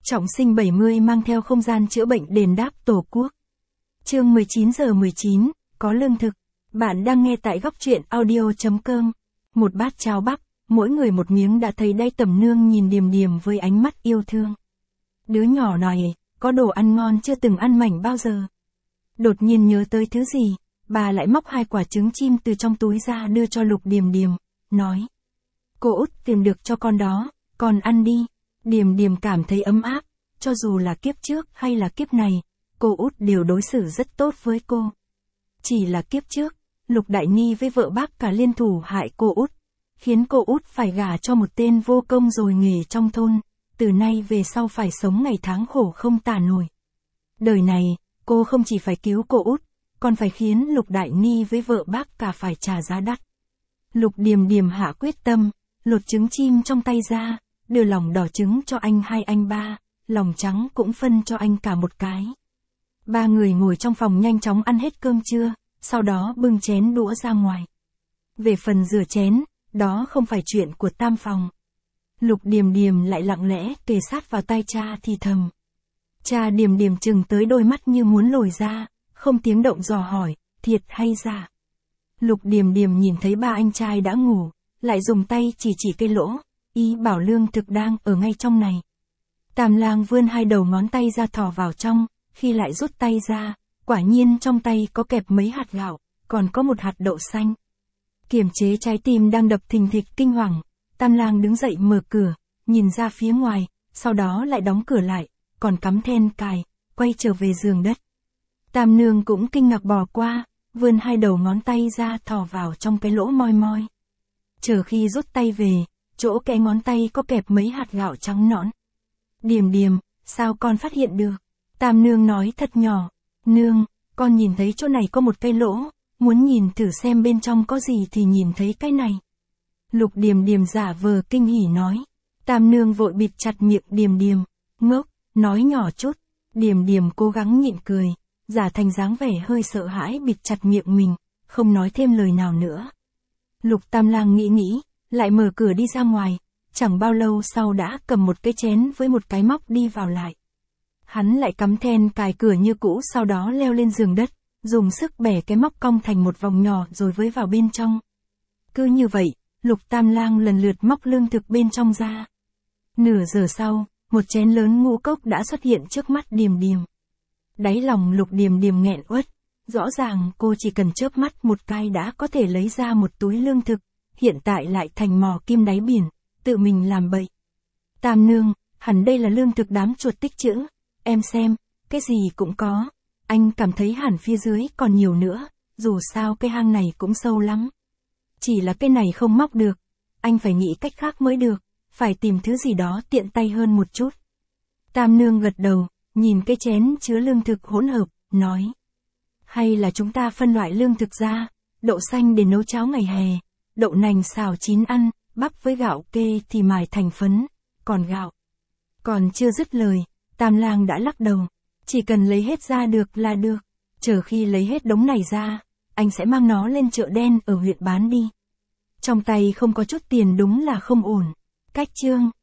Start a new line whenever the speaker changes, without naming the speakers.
Trọng sinh 70 mang theo không gian chữa bệnh đền đáp Tổ quốc. Chương 19 giờ 19, có lương thực. Bạn đang nghe tại góc truyện audio.com. Một bát cháo bắp, mỗi người một miếng đã thấy đay Tầm Nương nhìn Điềm Điềm với ánh mắt yêu thương. Đứa nhỏ này, có đồ ăn ngon chưa từng ăn mảnh bao giờ. Đột nhiên nhớ tới thứ gì, bà lại móc 2 quả trứng chim từ trong túi ra đưa cho Lục Điềm Điềm, nói. Cô út tìm được cho con đó, con ăn đi. Điềm Điềm cảm thấy ấm áp, cho dù là kiếp trước hay là kiếp này, cô út đều đối xử rất tốt với cô. Chỉ là kiếp trước, Lục Đại Ni với vợ bác cả liên thủ hại cô út, khiến cô út phải gả cho một tên vô công rồi nghề trong thôn, từ nay về sau phải sống ngày tháng khổ không tả nổi. Đời này, cô không chỉ phải cứu cô út, còn phải khiến Lục Đại Ni với vợ bác cả phải trả giá đắt. Lục Điềm Điềm hạ quyết tâm, lột trứng chim trong tay ra, đưa lòng đỏ trứng cho anh hai anh ba, lòng trắng cũng phân cho anh cả một cái. 3 người ngồi trong phòng nhanh chóng ăn hết cơm trưa, sau đó bưng chén đũa ra ngoài. Về phần rửa chén, đó không phải chuyện của Tam phòng. Lục Điềm Điềm lại lặng lẽ kề sát vào tai cha thì thầm. Cha Điềm Điềm chừng tới đôi mắt như muốn lồi ra, không tiếng động dò hỏi, thiệt hay giả. Lục Điềm Điềm nhìn thấy 3 anh trai đã ngủ, lại dùng tay chỉ cây lỗ, ý bảo lương thực đang ở ngay trong này. Tam Lang vươn 2 đầu ngón tay ra thò vào trong, khi lại rút tay ra, quả nhiên trong tay có kẹp mấy hạt gạo, còn có 1 hạt đậu xanh. Kiềm chế trái tim đang đập thình thịch kinh hoàng, Tam Lang đứng dậy mở cửa, nhìn ra phía ngoài, sau đó lại đóng cửa lại, còn cắm then cài, quay trở về giường đất. Tam Nương cũng kinh ngạc bò qua, vươn 2 đầu ngón tay ra thò vào trong cái lỗ moi moi. Chờ khi rút tay về, chỗ kẽ ngón tay có kẹp mấy hạt gạo trắng nõn. Điềm Điềm, sao con phát hiện được? Tam Nương nói thật nhỏ, Nương, con nhìn thấy chỗ này có một cái lỗ, muốn nhìn thử xem bên trong có gì thì nhìn thấy cái này. Lục Điềm Điềm giả vờ kinh hỉ nói. Tam Nương vội bịt chặt miệng Điềm Điềm, ngốc, nói nhỏ chút. Điềm Điềm cố gắng nhịn cười, giả thành dáng vẻ hơi sợ hãi bịt chặt miệng mình, không nói thêm lời nào nữa. Lục Tam Lang nghĩ, lại mở cửa đi ra ngoài, chẳng bao lâu sau đã cầm một cái chén với một cái móc đi vào lại. Hắn lại cắm then cài cửa như cũ, sau đó leo lên giường đất, dùng sức bẻ cái móc cong thành một vòng nhỏ rồi với vào bên trong. Cứ như vậy, Lục Tam Lang lần lượt móc lương thực bên trong ra. Nửa giờ sau, một chén lớn ngũ cốc đã xuất hiện trước mắt Điềm Điềm. Đáy lòng Lục Điềm Điềm nghẹn uất, rõ ràng cô chỉ cần chớp mắt một cái đã có thể lấy ra một túi lương thực, hiện tại lại thành mò kim đáy biển, tự mình làm bậy. Tam Nương, hẳn đây là lương thực đám chuột tích trữ, em xem, cái gì cũng có, anh cảm thấy hẳn phía dưới còn nhiều nữa, dù sao cái hang này cũng sâu lắm. Chỉ là cái này không móc được, anh phải nghĩ cách khác mới được, phải tìm thứ gì đó tiện tay hơn một chút. Tam Nương gật đầu, nhìn cái chén chứa lương thực hỗn hợp, nói. Hay là chúng ta phân loại lương thực ra, đậu xanh để nấu cháo ngày hè, đậu nành xào chín ăn, bắp với gạo kê thì mài thành phấn, còn gạo. Còn chưa dứt lời, Tam Lang đã lắc đầu, chỉ cần lấy hết ra được là được, chờ khi lấy hết đống này ra, anh sẽ mang nó lên chợ đen ở huyện bán đi. Trong tay không có chút tiền đúng là không ổn. Cách chương